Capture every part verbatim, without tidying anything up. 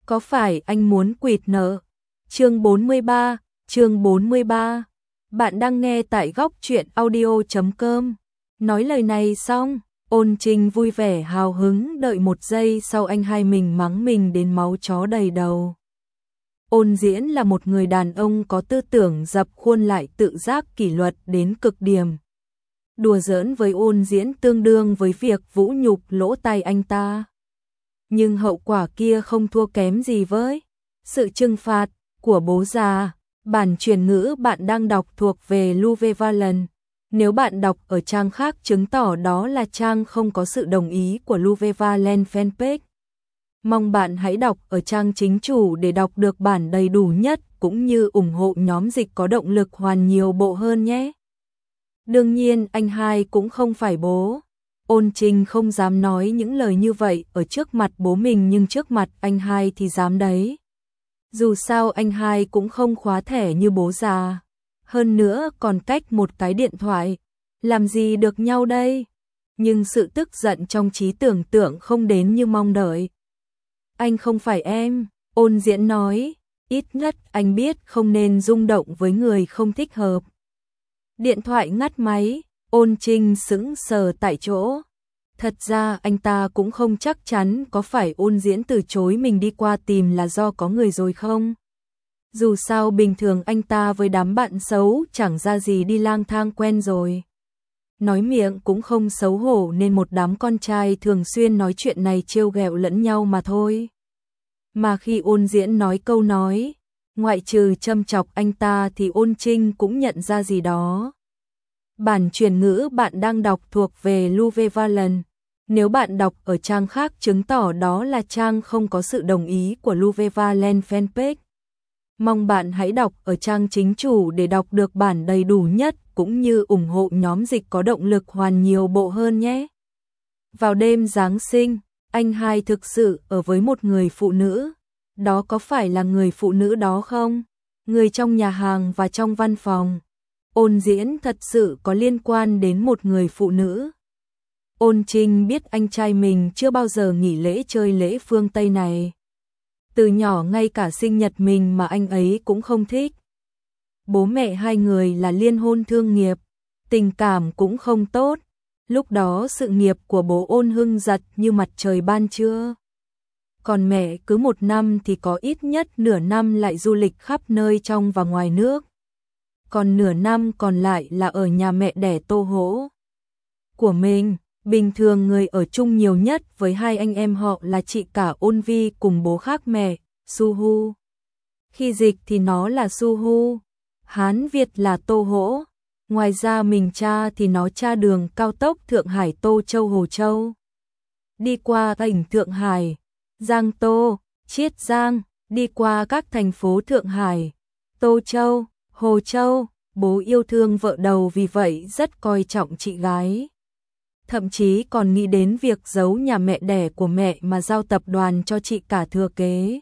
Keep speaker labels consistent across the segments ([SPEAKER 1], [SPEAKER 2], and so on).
[SPEAKER 1] Có phải anh muốn quỵt nợ? Chương bốn mươi ba, chương bốn mươi ba. Bạn đang nghe tại góc truyện audio chấm com. Nói lời này xong, Ôn Trinh vui vẻ hào hứng đợi một giây sau anh hai mình mắng mình đến máu chó đầy đầu. Ôn Diễn là một người đàn ông có tư tưởng dập khuôn lại tự giác kỷ luật đến cực điểm. Đùa giỡn với Ôn Diễn tương đương với việc vũ nhục lỗ tai anh ta. Nhưng hậu quả kia không thua kém gì với sự trừng phạt của bố già. Bản truyền ngữ bạn đang đọc thuộc về Louve Valen. Nếu bạn đọc ở trang khác chứng tỏ đó là trang không có sự đồng ý của Louve Valen fanpage. Mong bạn hãy đọc ở trang chính chủ để đọc được bản đầy đủ nhất cũng như ủng hộ nhóm dịch có động lực hoàn nhiều bộ hơn nhé. Đương nhiên anh hai cũng không phải bố. Ôn Trinh không dám nói những lời như vậy ở trước mặt bố mình nhưng trước mặt anh hai thì dám đấy. Dù sao anh hai cũng không khóa thẻ như bố già. Hơn nữa còn cách một cái điện thoại. Làm gì được nhau đây? Nhưng sự tức giận trong trí tưởng tượng không đến như mong đợi. Anh không phải em, Ôn Diễn nói. Ít nhất anh biết không nên rung động với người không thích hợp. Điện thoại ngắt máy. Ôn Trinh sững sờ tại chỗ. Thật ra anh ta cũng không chắc chắn có phải Ôn Diễn từ chối mình đi qua tìm là do có người rồi không. Dù sao bình thường anh ta với đám bạn xấu chẳng ra gì đi lang thang quen rồi. Nói miệng cũng không xấu hổ nên một đám con trai thường xuyên nói chuyện này trêu ghẹo lẫn nhau mà thôi. Mà khi Ôn Diễn nói câu nói, ngoại trừ châm chọc anh ta thì Ôn Trinh cũng nhận ra gì đó. Bản truyền ngữ bạn đang đọc thuộc về Louve Valen. Nếu bạn đọc ở trang khác chứng tỏ đó là trang không có sự đồng ý của Louve Valen fanpage. Mong bạn hãy đọc ở trang chính chủ để đọc được bản đầy đủ nhất cũng như ủng hộ nhóm dịch có động lực hoàn nhiều bộ hơn nhé. Vào đêm Giáng sinh, anh hai thực sự ở với một người phụ nữ. Đó có phải là người phụ nữ đó không? Người trong nhà hàng và trong văn phòng. Ôn Diễn thật sự có liên quan đến một người phụ nữ. Ôn Trinh biết anh trai mình chưa bao giờ nghỉ lễ chơi lễ phương Tây này. Từ nhỏ ngay cả sinh nhật mình mà anh ấy cũng không thích. Bố mẹ hai người là liên hôn thương nghiệp, tình cảm cũng không tốt. Lúc đó sự nghiệp của bố Ôn hưng giật như mặt trời ban trưa. Còn mẹ cứ một năm thì có ít nhất nửa năm lại du lịch khắp nơi trong và ngoài nước. Còn nửa năm còn lại là ở nhà mẹ đẻ Tô Hỗ của mình. Bình thường người ở chung nhiều nhất với hai anh em họ là chị cả Ôn Vi cùng bố khác mẹ, Suhu. Khi dịch thì nó là Suhu, Hán Việt là Tô Hỗ. Ngoài ra mình cha thì nó cha đường cao tốc Thượng Hải Tô Châu Hồ Châu. Đi qua tỉnh Thượng Hải, Giang Tô, Chiết Giang, đi qua các thành phố Thượng Hải, Tô Châu, Hồ Châu. Bố yêu thương vợ đầu vì vậy rất coi trọng chị gái. Thậm chí còn nghĩ đến việc giấu nhà mẹ đẻ của mẹ mà giao tập đoàn cho chị cả thừa kế.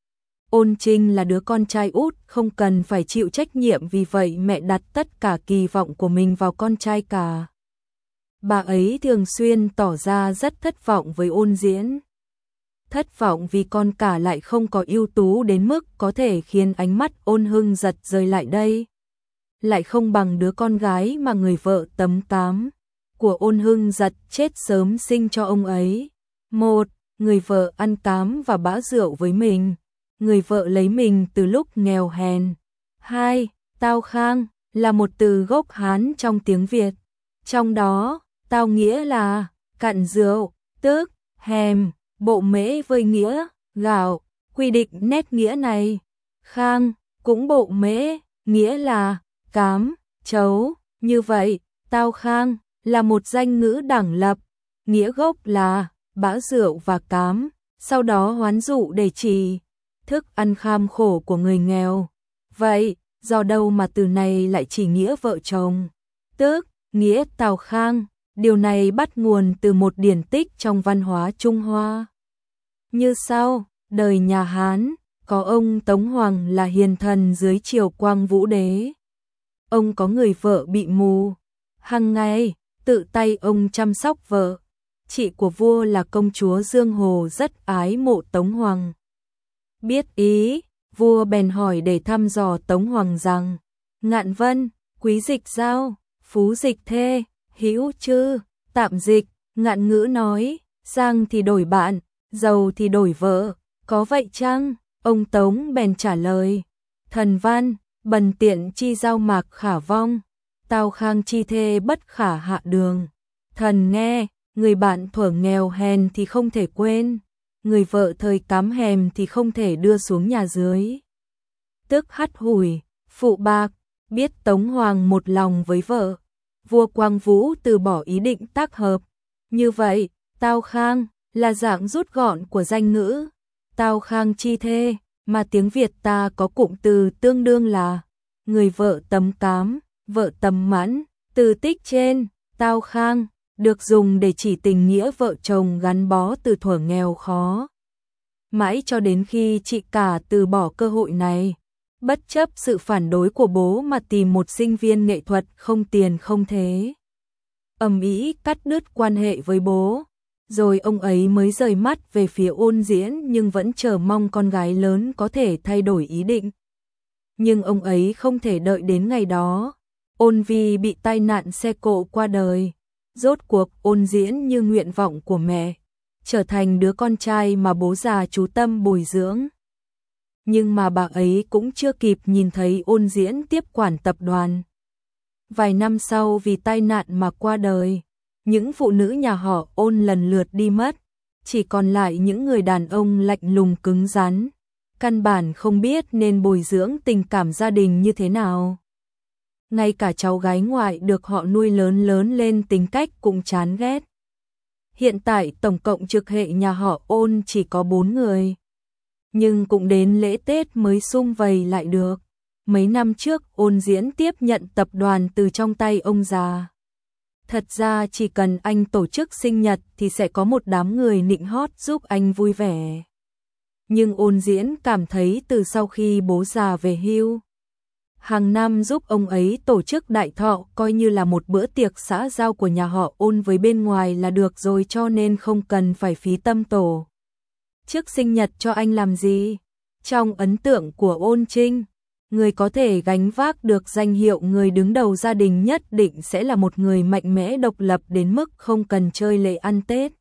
[SPEAKER 1] Ôn Trinh là đứa con trai út không cần phải chịu trách nhiệm vì vậy mẹ đặt tất cả kỳ vọng của mình vào con trai cả. Bà ấy thường xuyên tỏ ra rất thất vọng với Ôn Diễn. Thất vọng vì con cả lại không có ưu tú đến mức có thể khiến ánh mắt Ôn Hưng giật rơi lại đây. Lại không bằng đứa con gái mà người vợ tấm tám của Ôn Hưng giật chết sớm sinh cho ông ấy. Một, người vợ ăn cám và bã rượu với mình. Người vợ lấy mình từ lúc nghèo hèn. Hai, tao khang là một từ gốc Hán trong tiếng Việt. Trong đó, tao nghĩa là cạn rượu, tức hèm, bộ mễ với nghĩa gạo. Quy định nét nghĩa này. Khang cũng bộ mễ, nghĩa là cám, chấu. Như vậy, tao khang là một danh ngữ đẳng lập, nghĩa gốc là bã rượu và cám, sau đó hoán dụ để chỉ thức ăn kham khổ của người nghèo. Vậy, do đâu mà từ này lại chỉ nghĩa vợ chồng, tức nghĩa tào khang? Điều này bắt nguồn từ một điển tích trong văn hóa Trung Hoa. Như sau, đời nhà Hán, có ông Tống Hoàng là hiền thần dưới triều Quang Vũ Đế. Ông có người vợ bị mù, hàng ngày tự tay ông chăm sóc vợ. Chị của vua là công chúa Dương Hồ rất ái mộ Tống Hoàng. Biết ý, vua bèn hỏi để thăm dò Tống Hoàng rằng, Ngạn Vân, quý dịch giao, phú dịch thê, hữu chư, tạm dịch. Ngạn Ngữ nói, giang thì đổi bạn, giàu thì đổi vợ, có vậy chăng? Ông Tống bèn trả lời, thần văn, bần tiện chi giao mạc khả vong, tao khang chi thê bất khả hạ đường. Thần nghe, người bạn thuở nghèo hèn thì không thể quên, người vợ thời cám hèm thì không thể đưa xuống nhà dưới. Tức hắt hủi, phụ bạc, biết Tống Hoàng một lòng với vợ, vua Quang Vũ từ bỏ ý định tác hợp. Như vậy, tao khang là dạng rút gọn của danh ngữ tao khang chi thê, mà tiếng Việt ta có cụm từ tương đương là người vợ tấm cám, vợ tấm mãn. Từ tích trên, tao khang, được dùng để chỉ tình nghĩa vợ chồng gắn bó từ thuở nghèo khó. Mãi cho đến khi chị cả từ bỏ cơ hội này, bất chấp sự phản đối của bố mà tìm một sinh viên nghệ thuật không tiền không thế. Ầm ĩ cắt đứt quan hệ với bố, rồi ông ấy mới rời mắt về phía Ôn Diễn nhưng vẫn chờ mong con gái lớn có thể thay đổi ý định. Nhưng ông ấy không thể đợi đến ngày đó. Ôn Vi bị tai nạn xe cộ qua đời. Rốt cuộc Ôn Diễn như nguyện vọng của mẹ, trở thành đứa con trai mà bố già chú tâm bồi dưỡng. Nhưng mà bà ấy cũng chưa kịp nhìn thấy Ôn Diễn tiếp quản tập đoàn. Vài năm sau vì tai nạn mà qua đời, những phụ nữ nhà họ Ôn lần lượt đi mất, chỉ còn lại những người đàn ông lạnh lùng cứng rắn, căn bản không biết nên bồi dưỡng tình cảm gia đình như thế nào. Ngay cả cháu gái ngoại được họ nuôi lớn lớn lên tính cách cũng chán ghét. Hiện tại tổng cộng trực hệ nhà họ Ôn chỉ có bốn người, nhưng cũng đến lễ Tết mới sum vầy lại được. Mấy năm trước Ôn Diễn tiếp nhận tập đoàn từ trong tay ông già. Thật ra chỉ cần anh tổ chức sinh nhật thì sẽ có một đám người nịnh hót giúp anh vui vẻ. Nhưng Ôn Diễn cảm thấy từ sau khi bố già về hưu, hàng năm giúp ông ấy tổ chức đại thọ coi như là một bữa tiệc xã giao của nhà họ Ôn với bên ngoài là được rồi, cho nên không cần phải phí tâm tổ chức sinh nhật cho anh làm gì. Trong ấn tượng của Ôn Trinh, người có thể gánh vác được danh hiệu người đứng đầu gia đình nhất định sẽ là một người mạnh mẽ độc lập đến mức không cần chơi lễ ăn Tết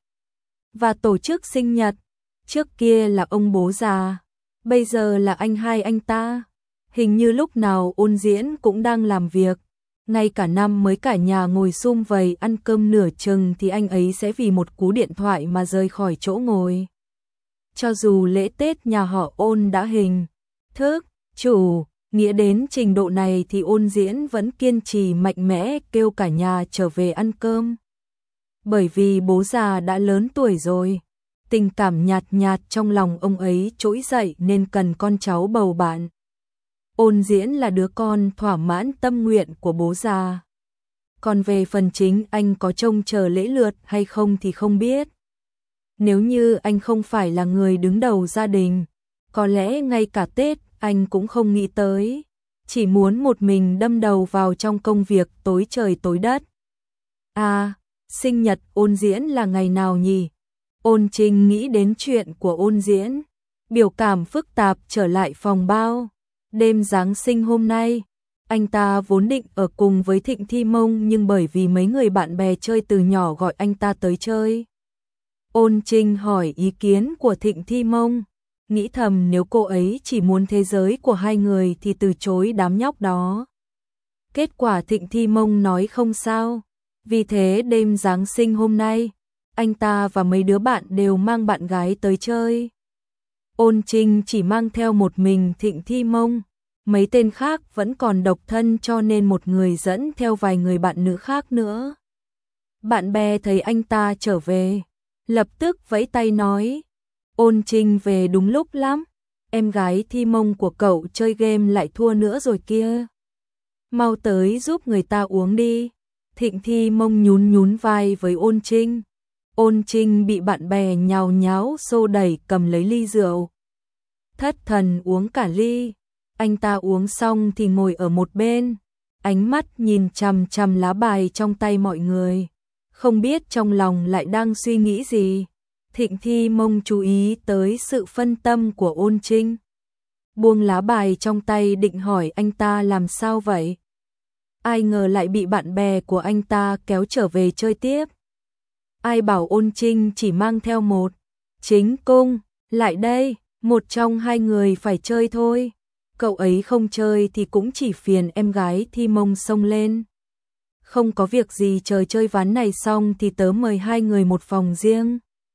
[SPEAKER 1] và tổ chức sinh nhật. Trước kia là ông bố già, bây giờ là anh hai anh ta. Hình như lúc nào Ôn Diễn cũng đang làm việc. Ngay cả năm mới cả nhà ngồi sum vầy ăn cơm nửa chừng thì anh ấy sẽ vì một cú điện thoại mà rời khỏi chỗ ngồi. Cho dù lễ Tết nhà họ Ôn đã hình thức chủ nghĩa đến trình độ này thì Ôn Diễn vẫn kiên trì mạnh mẽ kêu cả nhà trở về ăn cơm. Bởi vì bố già đã lớn tuổi rồi, tình cảm nhạt nhạt trong lòng ông ấy trỗi dậy nên cần con cháu bầu bạn. Ôn Diễn là đứa con thỏa mãn tâm nguyện của bố già. Còn về phần chính anh có trông chờ lễ lượt hay không thì không biết. Nếu như anh không phải là người đứng đầu gia đình, có lẽ ngay cả Tết anh cũng không nghĩ tới, chỉ muốn một mình đâm đầu vào trong công việc tối trời tối đất. À, sinh nhật Ôn Diễn là ngày nào nhỉ? Ôn Trinh nghĩ đến chuyện của Ôn Diễn, biểu cảm phức tạp trở lại phòng bao. Đêm Giáng sinh hôm nay, anh ta vốn định ở cùng với Thịnh Thi Mông nhưng bởi vì mấy người bạn bè chơi từ nhỏ gọi anh ta tới chơi. Ôn Trinh hỏi ý kiến của Thịnh Thi Mông, nghĩ thầm nếu cô ấy chỉ muốn thế giới của hai người thì từ chối đám nhóc đó. Kết quả Thịnh Thi Mông nói không sao, vì thế đêm Giáng sinh hôm nay, anh ta và mấy đứa bạn đều mang bạn gái tới chơi. Ôn Trinh chỉ mang theo một mình Thịnh Thi Mông, mấy tên khác vẫn còn độc thân cho nên một người dẫn theo vài người bạn nữ khác nữa. Bạn bè thấy anh ta trở về, lập tức vẫy tay nói, Ôn Trinh về đúng lúc lắm, em gái Thi Mông của cậu chơi game lại thua nữa rồi kia. Mau tới giúp người ta uống đi. Thịnh Thi Mông nhún nhún vai với Ôn Trinh. Ôn Trinh bị bạn bè nhào nháo xô đẩy cầm lấy ly rượu. Thất thần uống cả ly. Anh ta uống xong thì ngồi ở một bên, ánh mắt nhìn chằm chằm lá bài trong tay mọi người, không biết trong lòng lại đang suy nghĩ gì. Thịnh Thi Mông chú ý tới sự phân tâm của Ôn Trinh. Buông lá bài trong tay định hỏi anh ta làm sao vậy. Ai ngờ lại bị bạn bè của anh ta kéo trở về chơi tiếp. Ai bảo Ôn Trinh chỉ mang theo một chính cung, lại đây, một trong hai người phải chơi thôi. Cậu ấy không chơi thì cũng chỉ phiền em gái Thi Mông xông lên. Không có việc gì, chờ chơi ván này xong thì tớ mời hai người một phòng riêng.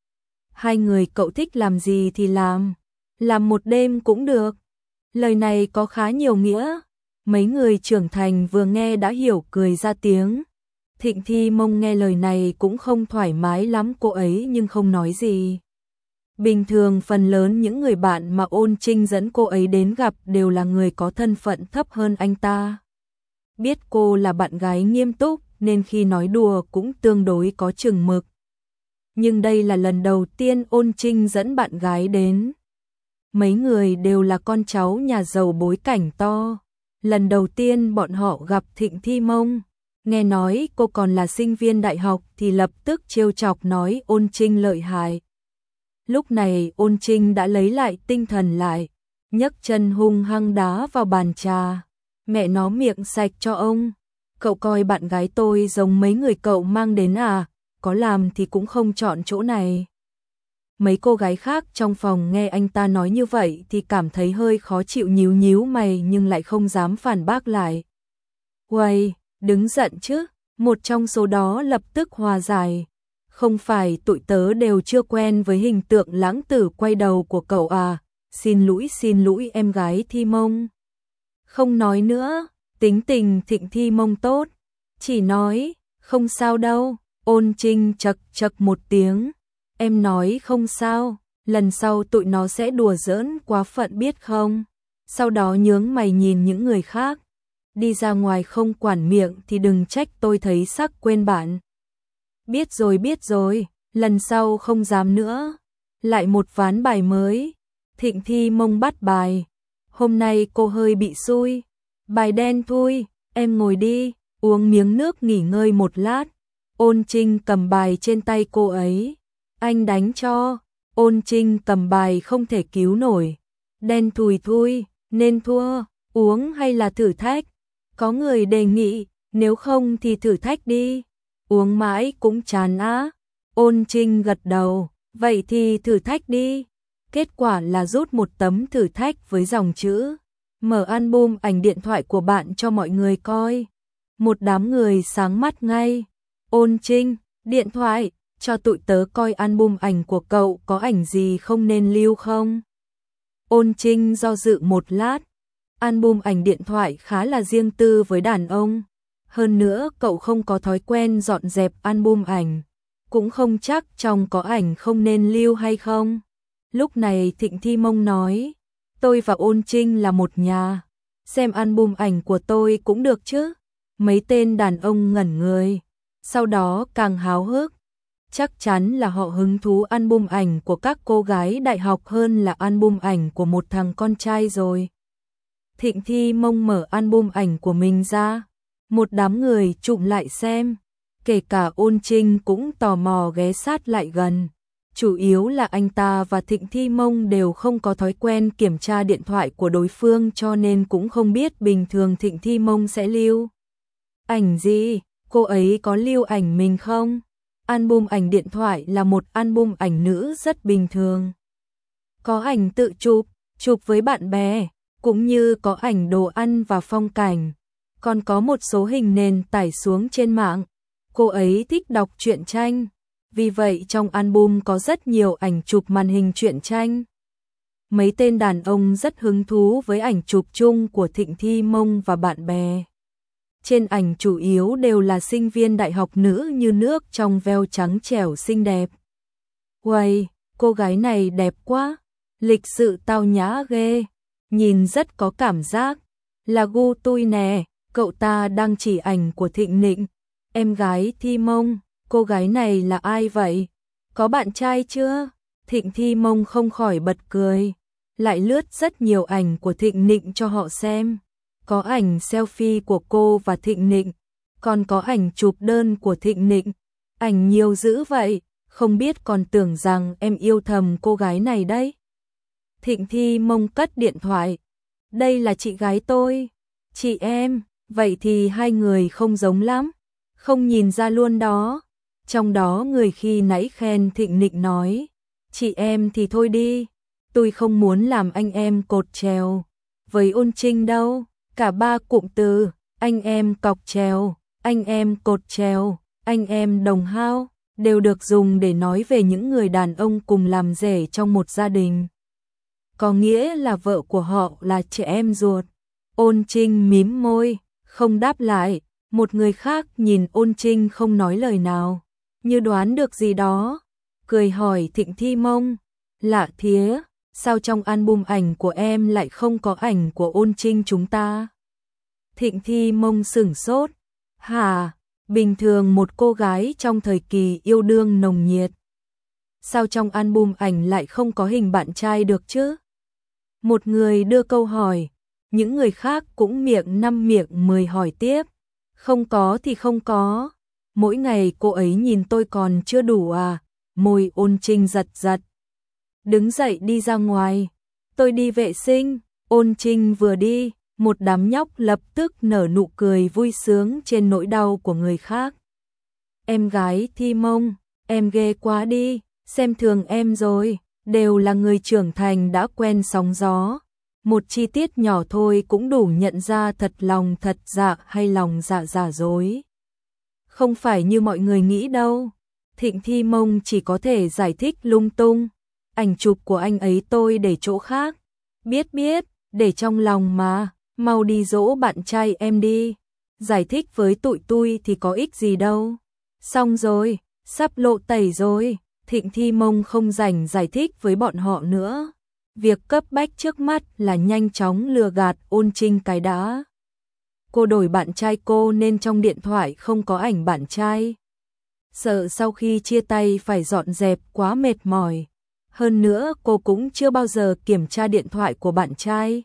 [SPEAKER 1] Hai người cậu thích làm gì thì làm, làm một đêm cũng được. Lời này có khá nhiều nghĩa. Mấy người trưởng thành vừa nghe đã hiểu, cười ra tiếng. Thịnh Thi Mông nghe lời này cũng không thoải mái lắm cô ấy nhưng không nói gì. Bình thường phần lớn những người bạn mà Ôn Trinh dẫn cô ấy đến gặp đều là người có thân phận thấp hơn anh ta. Biết cô là bạn gái nghiêm túc nên khi nói đùa cũng tương đối có chừng mực. Nhưng đây là lần đầu tiên Ôn Trinh dẫn bạn gái đến. Mấy người đều là con cháu nhà giàu bối cảnh to. Lần đầu tiên bọn họ gặp Thịnh Thi Mông. Nghe nói cô còn là sinh viên đại học thì lập tức trêu chọc nói Ôn Trinh lợi hại. Lúc này Ôn Trinh đã lấy lại tinh thần lại, nhấc chân hung hăng đá vào bàn trà. Mẹ nó, miệng sạch cho ông. Cậu coi bạn gái tôi giống mấy người cậu mang đến à, có làm thì cũng không chọn chỗ này. Mấy cô gái khác trong phòng nghe anh ta nói như vậy thì cảm thấy hơi khó chịu, nhíu nhíu mày nhưng lại không dám phản bác lại. Uầy, đứng giận chứ, một trong số đó lập tức hòa giải. Không phải tụi tớ đều chưa quen với hình tượng lãng tử quay đầu của cậu à, xin lỗi xin lỗi em gái Thi Mông. Không nói nữa, tính tình Thịnh Thi Mông tốt, chỉ nói, không sao đâu. Ôn Trinh chật chật một tiếng, em nói không sao, lần sau tụi nó sẽ đùa giỡn quá phận biết không. Sau đó nhướng mày nhìn những người khác, đi ra ngoài không quản miệng thì đừng trách tôi thấy sắc quên bạn. Biết rồi biết rồi, lần sau không dám nữa. Lại một ván bài mới. Thịnh Thi Mông bắt bài. Hôm nay cô hơi bị xui. Bài đen thui, em ngồi đi, uống miếng nước nghỉ ngơi một lát. Ôn Trinh cầm bài trên tay cô ấy. Anh đánh cho. Ôn Trinh cầm bài không thể cứu nổi. Đen thùi thui, nên thua. Uống hay là thử thách? Có người đề nghị, nếu không thì thử thách đi. Uống mãi cũng chán á. Ôn Trinh gật đầu, vậy thì thử thách đi. Kết quả là rút một tấm thử thách với dòng chữ mở album ảnh điện thoại của bạn cho mọi người coi. Một đám người sáng mắt ngay. Ôn Trinh, điện thoại, cho tụi tớ coi album ảnh của cậu có ảnh gì không nên lưu không? Ôn Trinh do dự một lát. Album ảnh điện thoại khá là riêng tư với đàn ông. Hơn nữa cậu không có thói quen dọn dẹp album ảnh, cũng không chắc trong có ảnh không nên lưu hay không. Lúc này Thịnh Thi Mông nói, tôi và Ôn Trinh là một nhà, xem album ảnh của tôi cũng được chứ. Mấy tên đàn ông ngẩn người, sau đó càng háo hức. Chắc chắn là họ hứng thú album ảnh của các cô gái đại học hơn là album ảnh của một thằng con trai rồi. Thịnh Thi Mông mở album ảnh của mình ra. Một đám người chụm lại xem, kể cả Ôn Trinh cũng tò mò ghé sát lại gần. Chủ yếu là anh ta và Thịnh Thi Mông đều không có thói quen kiểm tra điện thoại của đối phương cho nên cũng không biết bình thường Thịnh Thi Mông sẽ lưu ảnh gì, cô ấy có lưu ảnh mình không? Album ảnh điện thoại là một album ảnh nữ rất bình thường. Có ảnh tự chụp, chụp với bạn bè, cũng như có ảnh đồ ăn và phong cảnh. Còn có một số hình nền tải xuống trên mạng. Cô ấy thích đọc truyện tranh, vì vậy trong album có rất nhiều ảnh chụp màn hình truyện tranh. Mấy tên đàn ông rất hứng thú với ảnh chụp chung của Thịnh Thi Mông và bạn bè. Trên ảnh chủ yếu đều là sinh viên đại học nữ như nước trong veo trắng trẻo xinh đẹp. Uầy, cô gái này đẹp quá, lịch sự tao nhã ghê, nhìn rất có cảm giác, là gu tôi nè. Cậu ta đang chỉ ảnh của Thịnh Nịnh, em gái Thi Mông, cô gái này là ai vậy? Có bạn trai chưa? Thịnh Thi Mông không khỏi bật cười, lại lướt rất nhiều ảnh của Thịnh Nịnh cho họ xem. Có ảnh selfie của cô và Thịnh Nịnh, còn có ảnh chụp đơn của Thịnh Nịnh. Ảnh nhiều dữ vậy, không biết còn tưởng rằng em yêu thầm cô gái này đấy. Thịnh Thi Mông cất điện thoại. Đây là chị gái tôi. Chị em, vậy thì hai người không giống lắm. Không nhìn ra luôn đó. Trong đó người khi nãy khen Thịnh Nịnh nói. Chị em thì thôi đi. Tôi không muốn làm anh em cột trèo. Với Ôn Trinh đâu. Cả ba cụm từ. Anh em cọc trèo. Anh em cột trèo. Anh em đồng hao. Đều được dùng để nói về những người đàn ông cùng làm rể trong một gia đình. Có nghĩa là vợ của họ là trẻ em ruột. Ôn Trinh mím môi, không đáp lại. Một người khác nhìn Ôn Trinh không nói lời nào, như đoán được gì đó. Cười hỏi Thịnh Thi Mông. Lạ thía, sao trong album ảnh của em lại không có ảnh của Ôn Trinh chúng ta? Thịnh Thi Mông sửng sốt. Hả? Bình thường một cô gái trong thời kỳ yêu đương nồng nhiệt. Sao trong album ảnh lại không có hình bạn trai được chứ? Một người đưa câu hỏi, những người khác cũng miệng năm miệng mười hỏi tiếp. Không có thì không có. Mỗi ngày cô ấy nhìn tôi còn chưa đủ à? Môi Ôn Trinh giật giật. Đứng dậy đi ra ngoài. Tôi đi vệ sinh. Ôn Trinh vừa đi, một đám nhóc lập tức nở nụ cười vui sướng trên nỗi đau của người khác. Em gái Thi Mông, em ghê quá đi, xem thường em rồi, đều là người trưởng thành đã quen sóng gió. Một chi tiết nhỏ thôi cũng đủ nhận ra thật lòng thật dạ hay lòng dạ giả dối. Không phải như mọi người nghĩ đâu. Thịnh Thi Mông chỉ có thể giải thích lung tung. Ảnh chụp của anh ấy tôi để chỗ khác. Biết biết, để trong lòng mà, mau đi dỗ bạn trai em đi. Giải thích với tụi tôi thì có ích gì đâu. Xong rồi, sắp lộ tẩy rồi. Thịnh Thi Mông không rảnh giải thích với bọn họ nữa. Việc cấp bách trước mắt là nhanh chóng lừa gạt Ôn Trinh cái đã. Cô đổi bạn trai cô nên trong điện thoại không có ảnh bạn trai. Sợ sau khi chia tay phải dọn dẹp quá mệt mỏi. Hơn nữa cô cũng chưa bao giờ kiểm tra điện thoại của bạn trai.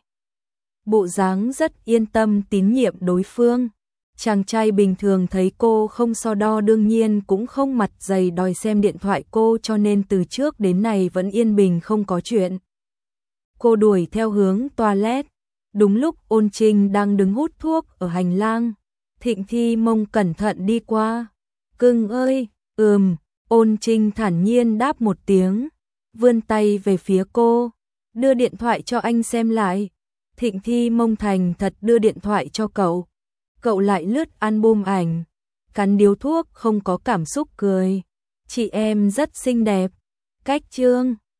[SPEAKER 1] Bộ dáng rất yên tâm tín nhiệm đối phương. Chàng trai bình thường thấy cô không so đo đương nhiên cũng không mặt dày đòi xem điện thoại cô, cho nên từ trước đến nay vẫn yên bình không có chuyện. Cô đuổi theo hướng toilet. Đúng lúc Ôn Trinh đang đứng hút thuốc ở hành lang. Thịnh Thi Mông cẩn thận đi qua. Cưng ơi, ừm, Ôn Trinh thản nhiên đáp một tiếng. Vươn tay về phía cô. Đưa điện thoại cho anh xem lại. Thịnh Thi Mông thành thật đưa điện thoại cho cậu. Cậu lại lướt album ảnh. Cắn điếu thuốc không có cảm xúc cười. Chị em rất xinh đẹp. Cách chương